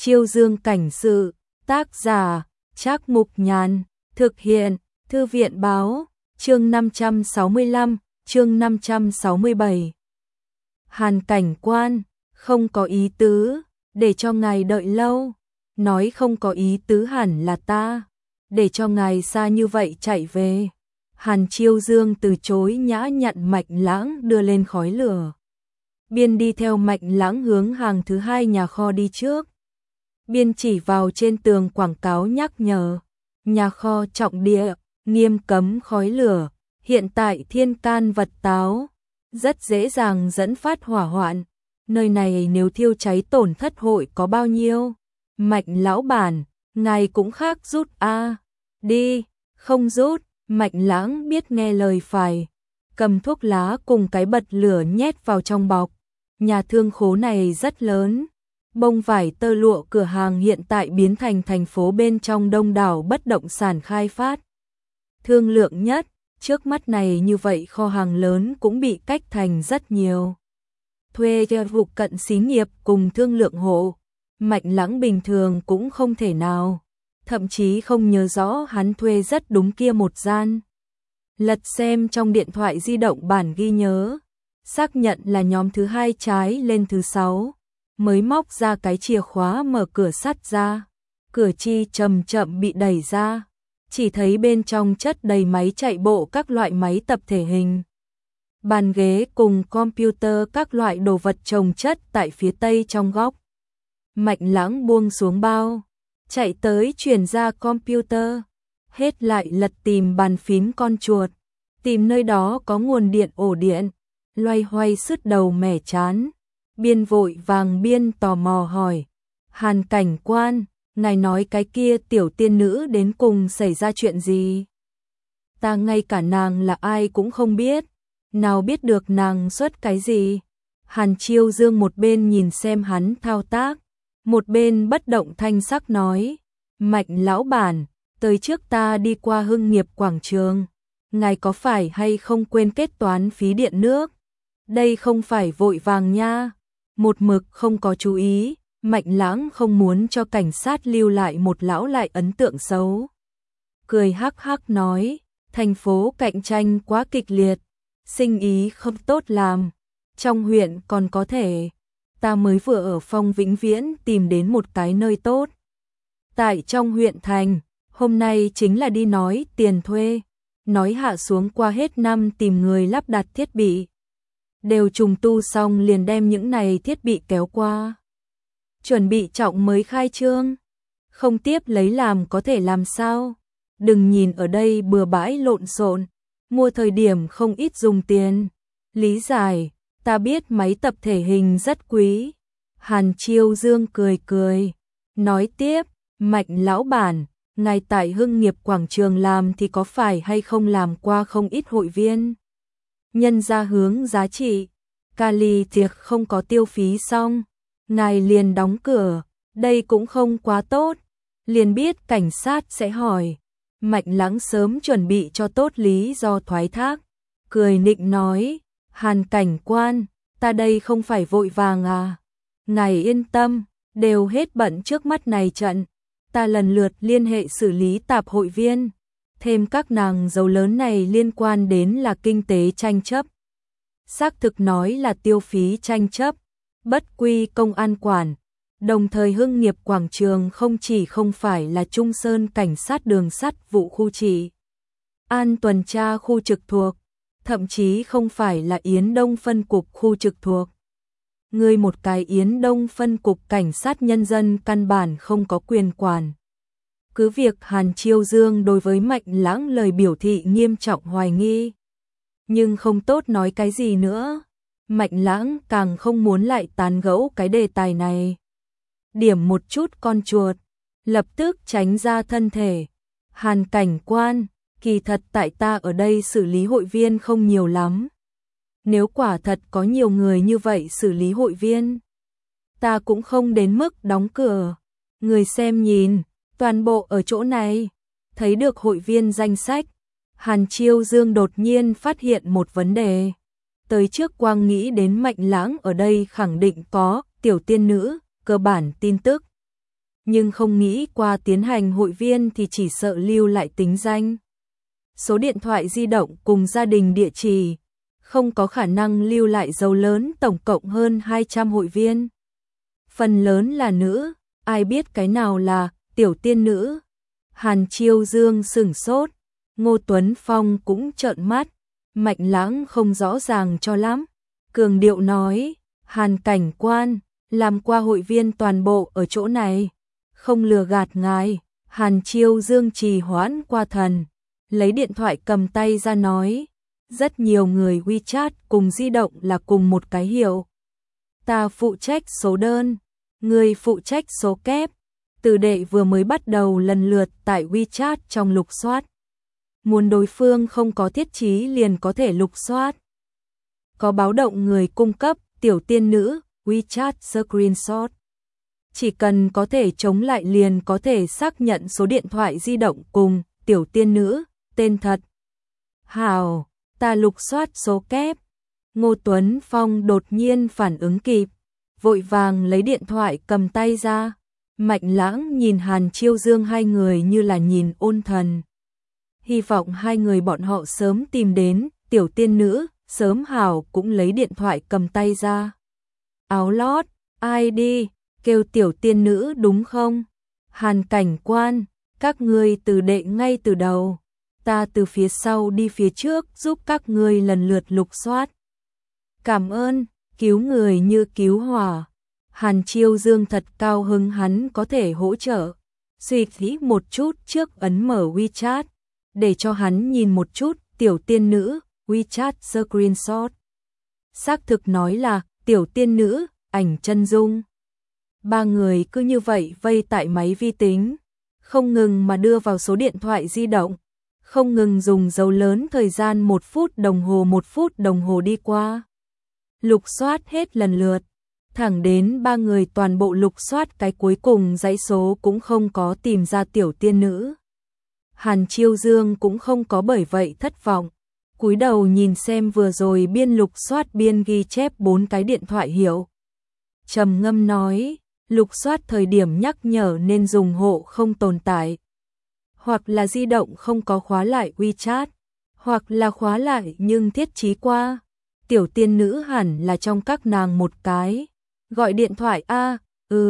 Chiêu Dương cảnh sự, tác giả, Trác Mục Nhàn, thực hiện, Thư viện báo, chương 565, chương 567. Hàn cảnh quan, không có ý tứ, để cho ngài đợi lâu. Nói không có ý tứ hẳn là ta, để cho ngài xa như vậy chạy về. Hàn Chiêu Dương từ chối nhã nhặn Mạch Lãng đưa lên khói lửa. Biên đi theo Mạch Lãng hướng hàng thứ hai nhà kho đi trước. Biên chỉ vào trên tường quảng cáo nhắc nhở, nhà kho trọng địa, nghiêm cấm khói lửa, hiện tại thiên can vật táo, rất dễ dàng dẫn phát hỏa hoạn. Nơi này nếu thiêu cháy tổn thất hội có bao nhiêu? Mạch lão bản, ngài cũng khác rút a. Đi, không rút. Mạch Lãng biết nghe lời phải, cầm thuốc lá cùng cái bật lửa nhét vào trong bọc. Nhà thương khố này rất lớn, bông vải tơ lụa cửa hàng hiện tại biến thành thành phố bên trong đông đảo bất động sản khai phát. Thương lượng nhất, trước mắt này như vậy kho hàng lớn cũng bị cách thành rất nhiều. Thuê cho vụ cận xí nghiệp cùng thương lượng hộ, Mạch Lãng bình thường cũng không thể nào. Thậm chí không nhớ rõ hắn thuê rất đúng kia một gian. Lật xem trong điện thoại di động bản ghi nhớ, xác nhận là nhóm thứ hai trái lên thứ 6, mới móc ra cái chìa khóa mở cửa sắt ra. Cửa chi chậm chậm bị đẩy ra, chỉ thấy bên trong chất đầy máy chạy bộ các loại máy tập thể hình. Bàn ghế cùng computer các loại đồ vật chồng chất tại phía tây trong góc. Mạch Lãng buông xuống bao, chạy tới chuyển ra computer, hết lại lật tìm bàn phím con chuột, tìm nơi đó có nguồn điện ổ điện, loay hoay sứt đầu mẻ chán. Biên vội vàng biên tò mò hỏi, Hàn cảnh quan, ngài nói cái kia tiểu tiên nữ đến cùng xảy ra chuyện gì? Ta ngay cả nàng là ai cũng không biết, nào biết được nàng xuất cái gì? Hàn Chiêu Dương một bên nhìn xem hắn thao tác, một bên bất động thanh sắc nói, Mạch lão bản, tới trước ta đi qua Hưng Nghiệp quảng trường, ngài có phải hay không quên kết toán phí điện nước? Đây không phải vội vàng nha. Một mực không có chú ý, Mạch Lãng không muốn cho cảnh sát lưu lại một lão lại ấn tượng xấu. Cười hắc hắc nói, thành phố cạnh tranh quá kịch liệt, sinh ý không tốt làm, trong huyện còn có thể. Ta mới vừa ở Phong Vĩnh Viễn tìm đến một cái nơi tốt. Tại trong huyện thành, hôm nay chính là đi nói tiền thuê, nói hạ xuống qua hết năm tìm người lắp đặt thiết bị. Đều trùng tu xong liền đem những này thiết bị kéo qua. Chuẩn bị trọng mới khai trương. Không tiếp lấy làm có thể làm sao? Đừng nhìn ở đây bừa bãi lộn xộn, mua thời điểm không ít dùng tiền. Lý giải, ta biết máy tập thể hình rất quý. Hàn Chiêu Dương cười cười, nói tiếp, Mạch lão bản, ngài tại Hưng Nghiệp quảng trường làm thì có phải hay không làm qua không ít hội viên? Nhân ra hướng giá trị, Cali tiệc không có tiêu phí xong, ngài liền đóng cửa, đây cũng không quá tốt, liền biết cảnh sát sẽ hỏi. Mạch Lãng sớm chuẩn bị cho tốt lý do thoái thác, cười nịnh nói, Hàn cảnh quan, ta đây không phải vội vàng à, ngài yên tâm, đều hết bận trước mắt này trận, ta lần lượt liên hệ xử lý tạp hội viên, thêm các nàng dầu lớn này liên quan đến là kinh tế tranh chấp. Xác thực nói là tiêu phí tranh chấp, bất quy công an quản, đồng thời Hưng Nghiệp quảng trường không chỉ không phải là Trung Sơn cảnh sát đường sắt vụ khu trị an tuần tra khu trực thuộc, thậm chí không phải là Yến Đông phân cục khu trực thuộc. Người một cái Yến Đông phân cục cảnh sát nhân dân căn bản không có quyền quản. Cứ việc Hàn Chiêu Dương đối với Mạch Lãng lời biểu thị nghiêm trọng hoài nghi, nhưng không tốt nói cái gì nữa. Mạch Lãng càng không muốn lại tán gẫu cái đề tài này. Điểm một chút con chuột, lập tức tránh ra thân thể. Hàn cảnh quan, kỳ thật tại ta ở đây xử lý hội viên không nhiều lắm. Nếu quả thật có nhiều người như vậy xử lý hội viên, ta cũng không đến mức đóng cửa. Người xem nhìn, toàn bộ ở chỗ này, thấy được hội viên danh sách. Hàn Chiêu Dương đột nhiên phát hiện một vấn đề. Tới trước quang nghĩ đến Mạch Lãng ở đây khẳng định có tiểu tiên nữ, cơ bản tin tức nhưng không nghĩ qua tiến hành hội viên thì chỉ sợ lưu lại tính danh, số điện thoại di động cùng gia đình địa chỉ, không có khả năng lưu lại dấu lớn tổng cộng hơn 200 hội viên. Phần lớn là nữ, ai biết cái nào là tiểu tiên nữ. Hàn Chiêu Dương sửng sốt, Ngô Tuấn Phong cũng trợn mắt, Mạnh Lãng không rõ ràng cho lắm. Cường điệu nói, Hàn cảnh quan, làm qua hội viên toàn bộ ở chỗ này, không lừa gạt ngài. Hàn Chiêu Dương trì hoãn qua thần, lấy điện thoại cầm tay ra nói, rất nhiều người WeChat cùng di động là cùng một cái hiệu. Ta phụ trách số đơn, người phụ trách số kép. Từ đệ vừa mới bắt đầu lần lượt tại WeChat trong lục soát. Muốn đối phương không có thiết chí liền có thể lục soát. Có báo động người cung cấp, tiểu tiên nữ, WeChat screenshot. Chỉ cần có thể chống lại liền có thể xác nhận số điện thoại di động cùng tiểu tiên nữ, tên thật. Hào, ta lục soát số kép. Ngô Tuấn Phong đột nhiên phản ứng kịp, vội vàng lấy điện thoại cầm tay ra. Mạnh Lãng nhìn Hàn Chiêu Dương hai người như là nhìn ôn thần. Hy vọng hai người bọn họ sớm tìm đến, tiểu tiên nữ, sớm Hảo cũng lấy điện thoại cầm tay ra. Áo lót, ai đi, kêu tiểu tiên nữ đúng không? Hàn cảnh quan, các ngươi từ đệ ngay từ đầu. Ta từ phía sau đi phía trước giúp các ngươi lần lượt lục soát. Cảm ơn, cứu người như cứu hỏa. Hàn Chiêu Dương thật cao hứng hắn có thể hỗ trợ. Suy nghĩ một chút trước ấn mở WeChat, để cho hắn nhìn một chút tiểu tiên nữ, WeChat screenshot. Xác thực nói là tiểu tiên nữ, ảnh chân dung. Ba người cứ như vậy vây tại máy vi tính, không ngừng mà đưa vào số điện thoại di động, không ngừng dùng dấu lớn thời gian 1 phút đồng hồ đi qua. Lục soát hết lần lượt. Thẳng đến ba người toàn bộ lục soát cái cuối cùng dãy số cũng không có tìm ra tiểu tiên nữ. Hàn Chiêu Dương cũng không có bởi vậy thất vọng, cúi đầu nhìn xem vừa rồi biên lục soát biên ghi chép 4 cái điện thoại hiệu. Trầm ngâm nói, lục soát thời điểm nhắc nhở nên dùng hộ không tồn tại, hoặc là di động không có khóa lại WeChat, hoặc là khóa lại nhưng thiết trí qua. Tiểu tiên nữ hẳn là trong các nàng một cái. Gọi điện thoại a,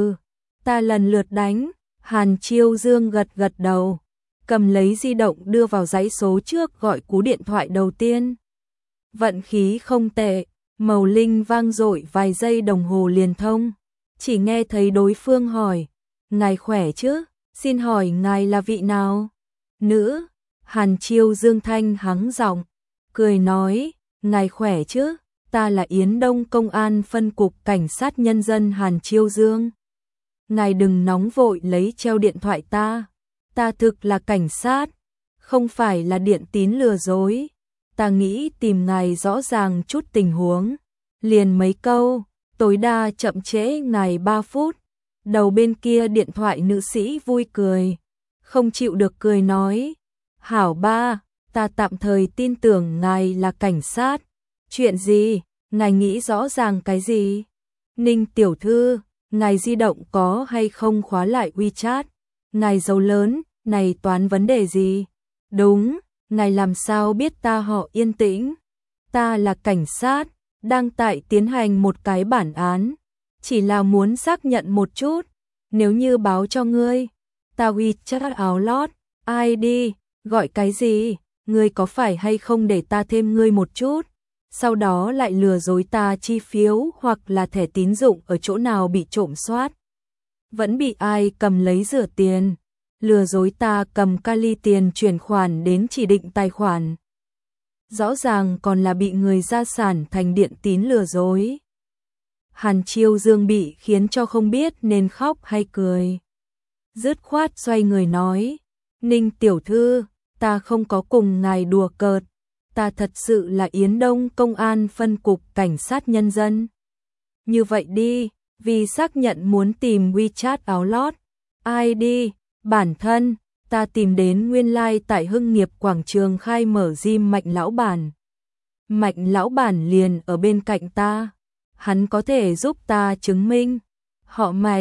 ta lần lượt đánh. Hàn Chiêu Dương gật gật đầu, cầm lấy di động đưa vào dãy số trước gọi cú điện thoại đầu tiên. Vận khí không tệ, màu linh vang dội vài giây đồng hồ liền thông. Chỉ nghe thấy đối phương hỏi, ngài khỏe chứ, xin hỏi ngài là vị nào? Nữ. Hàn Chiêu Dương thanh hắng giọng, cười nói, ngài khỏe chứ, ta là Yến Đông Công an phân cục cảnh sát nhân dân Hàn Chiêu Dương. Ngài đừng nóng vội lấy treo điện thoại ta thực là cảnh sát, không phải là điện tín lừa dối. Ta nghĩ tìm ngài rõ ràng chút tình huống, liền mấy câu, tối đa chậm trễ ngài 3 phút. Đầu bên kia điện thoại nữ sĩ vui cười, không chịu được cười nói, hảo ba, ta tạm thời tin tưởng ngài là cảnh sát. Chuyện gì, ngài nghĩ rõ ràng cái gì? Ninh tiểu thư, ngài di động có hay không khóa lại WeChat? Ngài dấu lớn, này toán vấn đề gì? Đúng, ngài làm sao biết ta họ Yên Tĩnh? Ta là cảnh sát, đang tại tiến hành một cái bản án, chỉ là muốn xác nhận một chút, nếu như báo cho ngươi, ta WeChat áo lót, ID, gọi cái gì? Ngươi có phải hay không để ta thêm ngươi một chút? Sau đó lại lừa dối ta chi phiếu hoặc là thẻ tín dụng ở chỗ nào bị trộm soát. Vẫn bị ai cầm lấy rửa tiền, lừa dối ta cầm kali tiền chuyển khoản đến chỉ định tài khoản. Rõ ràng còn là bị người gia sản thành điện tín lừa dối. Hàn Chiêu Dương bị khiến cho không biết nên khóc hay cười. Dứt khoát xoay người nói, Ninh tiểu thư, ta không có cùng ngài đùa cợt. Ta thật sự là Yến Đông Công an phân cục cảnh sát nhân dân. Như vậy đi, vì xác nhận muốn tìm WeChat áo lót, ID, bản thân, ta tìm đến nguyên lai tại Hưng Nghiệp quảng trường khai mở gym Mạnh lão bản. Mạnh lão bản liền ở bên cạnh ta, hắn có thể giúp ta chứng minh. Họ Mạnh,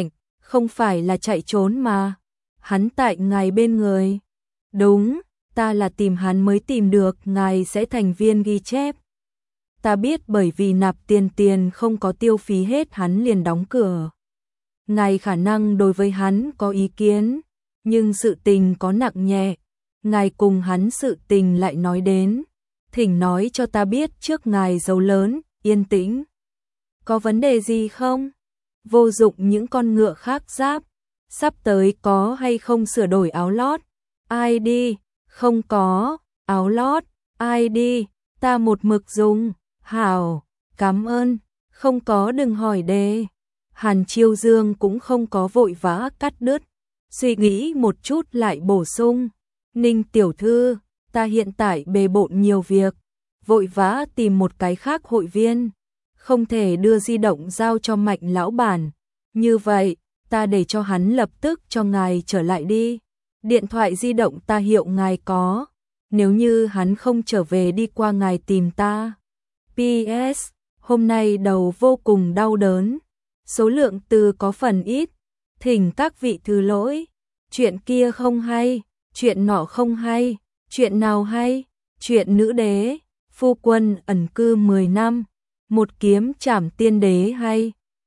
không phải là chạy trốn mà. Hắn tại ngài bên người. Đúng, ta là tìm hắn mới tìm được, ngài sẽ thành viên ghi chép. Ta biết bởi vì nạp tiền không có tiêu phí hết hắn liền đóng cửa. Ngài khả năng đối với hắn có ý kiến, nhưng sự tình có nặng nhẹ, ngài cùng hắn sự tình lại nói đến. Thỉnh nói cho ta biết trước ngài giấu lớn, yên tĩnh. Có vấn đề gì không? Vô dụng những con ngựa khác giáp. Sắp tới có hay không sửa đổi áo lót? Ai đi? Không có. Áo lót? Ai đi? Ta một mực dùng. Hảo, cảm ơn. Không có đừng hỏi đề. Hàn Chiêu Dương cũng không có vội vã cắt đứt. Suy nghĩ một chút lại bổ sung. Ninh tiểu thư, ta hiện tại bề bộn nhiều việc. Vội vã tìm một cái khác hội viên. Không thể đưa di động giao cho Mạnh lão bản. Như vậy, ta để cho hắn lập tức cho ngài trở lại đi. Điện thoại di động ta hiệu ngài có. Nếu như hắn không trở về đi qua ngài tìm ta. PS, hôm nay đầu vô cùng đau đớn. Số lượng từ có phần ít. Thỉnh các vị thứ lỗi. Chuyện kia không hay, chuyện nọ không hay, chuyện nào hay? Chuyện nữ đế, phu quân ẩn cư 10 năm, một kiếm trảm tiên đế hay.